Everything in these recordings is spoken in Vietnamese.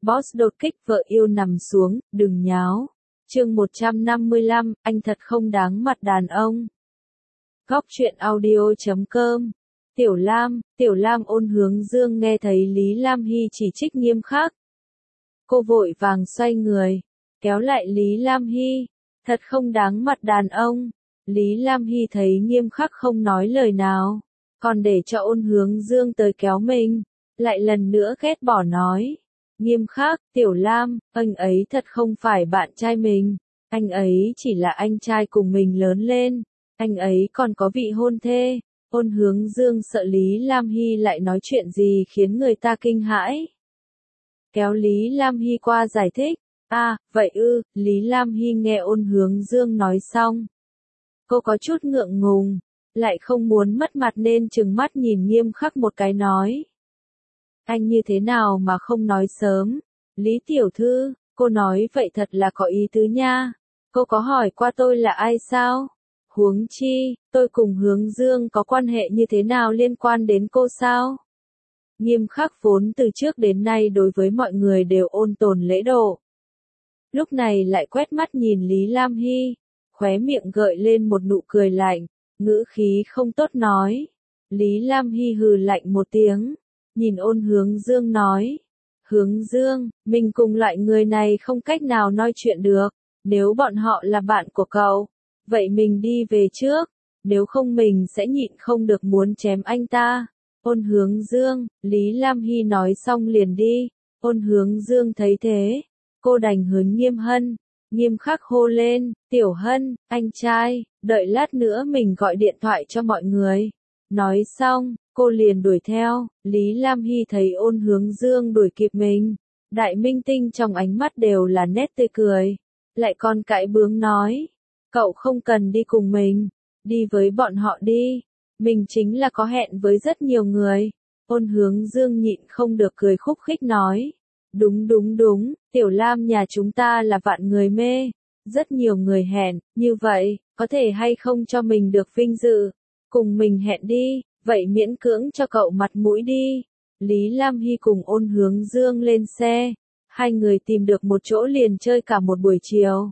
Boss đột kích vợ yêu nằm xuống, đừng nháo. Chương 155, anh thật không đáng mặt đàn ông. Góc truyện audio.com. Tiểu Lam ôn hướng dương nghe thấy Lý Lam Hy chỉ trích nghiêm khắc. Cô vội vàng xoay người, kéo lại Lý Lam Hy. Thật không đáng mặt đàn ông. Lý Lam Hy thấy nghiêm khắc không nói lời nào, còn để cho ôn hướng dương tới kéo mình, lại lần nữa ghét bỏ nói. Nghiêm khắc, Tiểu Lam, anh ấy thật không phải bạn trai mình, anh ấy chỉ là anh trai cùng mình lớn lên, anh ấy còn có vị hôn thê. Ôn hướng dương sợ Lý Lam Hy lại nói chuyện gì khiến người ta kinh hãi. Kéo Lý Lam Hy qua giải thích. Vậy ư, Lý Lam Hy nghe ôn hướng dương nói xong. Cô có chút ngượng ngùng, lại không muốn mất mặt nên trừng mắt nhìn nghiêm khắc một cái nói. Anh như thế nào mà không nói sớm? Lý tiểu thư, cô nói vậy thật là có ý tứ nha. Cô có hỏi qua tôi là ai sao? Huống chi, tôi cùng hướng dương có quan hệ như thế nào liên quan đến cô sao? Nghiêm khắc vốn từ trước đến nay đối với mọi người đều ôn tồn lễ độ. Lúc này lại quét mắt nhìn Lý Lam Hy, khóe miệng gợi lên một nụ cười lạnh, ngữ khí không tốt nói. Lý Lam Hy hừ lạnh một tiếng, nhìn ôn hướng dương nói. Hướng dương, mình cùng loại người này không cách nào nói chuyện được, nếu bọn họ là bạn của cậu, vậy mình đi về trước, nếu không mình sẽ nhịn không được muốn chém anh ta. Ôn hướng dương, Lý Lam Hy nói xong liền đi, ôn hướng dương thấy thế, cô đành hướng Nghiêm Hân, nghiêm khắc hô lên, Tiểu Hân, anh trai, đợi lát nữa mình gọi điện thoại cho mọi người. Nói xong, cô liền đuổi theo, Lý Lam Hy thấy ôn hướng dương đuổi kịp mình, đại minh tinh trong ánh mắt đều là nét tươi cười, lại còn cãi bướng nói, cậu không cần đi cùng mình, đi với bọn họ đi, mình chính là có hẹn với rất nhiều người. Ôn hướng dương nhịn không được cười khúc khích nói, đúng, Tiểu Lam nhà chúng ta là vạn người mê, rất nhiều người hẹn, như vậy, có thể hay không cho mình được vinh dự, cùng mình hẹn đi, vậy miễn cưỡng cho cậu mặt mũi đi. Lý Lam Hy cùng ôn hướng dương lên xe, hai người tìm được một chỗ liền chơi cả một buổi chiều.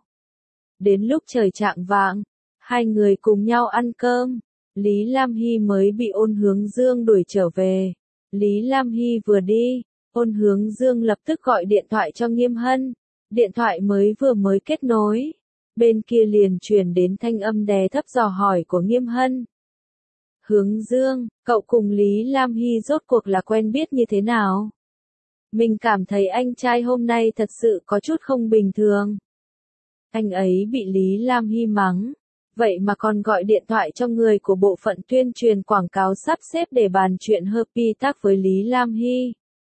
Đến lúc trời chạng vạng, hai người cùng nhau ăn cơm, Lý Lam Hy mới bị ôn hướng dương đuổi trở về. Lý Lam Hy vừa đi, ôn hướng dương lập tức gọi điện thoại cho Nghiêm Hân, điện thoại mới kết nối, bên kia liền truyền đến thanh âm đè thấp dò hỏi của Nghiêm Hân. Hướng dương, cậu cùng Lý Lam Hy rốt cuộc là quen biết như thế nào? Mình cảm thấy anh trai hôm nay thật sự có chút không bình thường. Anh ấy bị Lý Lam Hy mắng, vậy mà còn gọi điện thoại cho người của bộ phận tuyên truyền quảng cáo sắp xếp để bàn chuyện hợp tác với Lý Lam Hy.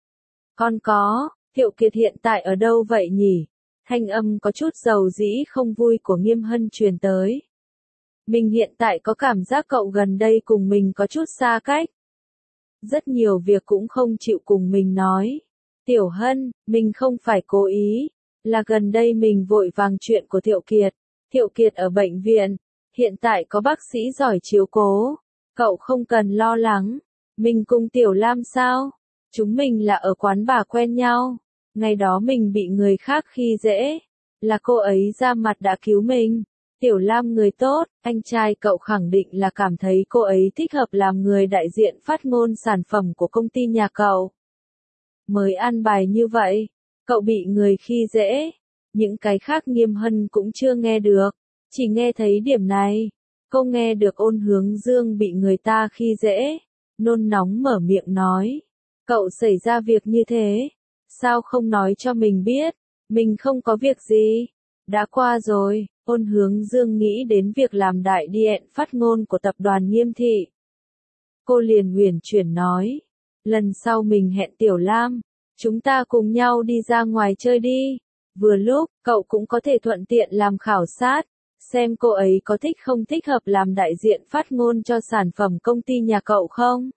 Còn có, Thiệu Kiệt hiện tại ở đâu vậy nhỉ? Thanh âm có chút dầu dĩ không vui của Nghiêm Hân truyền tới. Mình hiện tại có cảm giác cậu gần đây cùng mình có chút xa cách. Rất nhiều việc cũng không chịu cùng mình nói. Tiểu Hân, mình không phải cố ý, là gần đây mình vội vàng chuyện của Thiệu Kiệt. Thiệu Kiệt ở bệnh viện, hiện tại có bác sĩ giỏi chiếu cố. Cậu không cần lo lắng. Mình cùng Tiểu Lam sao? Chúng mình là ở quán bà quen nhau. Ngày đó mình bị người khác khi dễ, là cô ấy ra mặt đã cứu mình. Tiểu Lam người tốt, anh trai cậu khẳng định là cảm thấy cô ấy thích hợp làm người đại diện phát ngôn sản phẩm của công ty nhà cậu. Mới an bài như vậy, cậu bị người khi dễ, những cái khác Nghiêm Hân cũng chưa nghe được, chỉ nghe thấy điểm này. Cô nghe được ôn hướng dương bị người ta khi dễ, nôn nóng mở miệng nói, cậu xảy ra việc như thế, sao không nói cho mình biết, mình không có việc gì, đã qua rồi. Ôn hướng dương nghĩ đến việc làm đại diện phát ngôn của tập đoàn Nghiêm thị. Cô liền uyển chuyển nói, lần sau mình hẹn Tiểu Lam, chúng ta cùng nhau đi ra ngoài chơi đi, vừa lúc, cậu cũng có thể thuận tiện làm khảo sát, xem cô ấy có thích không thích hợp làm đại diện phát ngôn cho sản phẩm công ty nhà cậu không.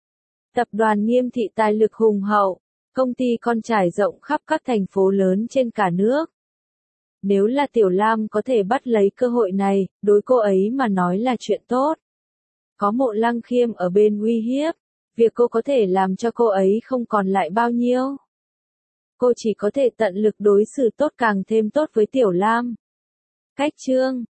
Tập đoàn Nghiêm thị tài lực hùng hậu, công ty con trải rộng khắp các thành phố lớn trên cả nước. Nếu là Tiểu Lam có thể bắt lấy cơ hội này, đối cô ấy mà nói là chuyện tốt. Có Mộ Lăng Khiêm ở bên uy hiếp, việc cô có thể làm cho cô ấy không còn lại bao nhiêu. cô chỉ có thể tận lực đối xử tốt càng thêm tốt với Tiểu Lam. Cách chương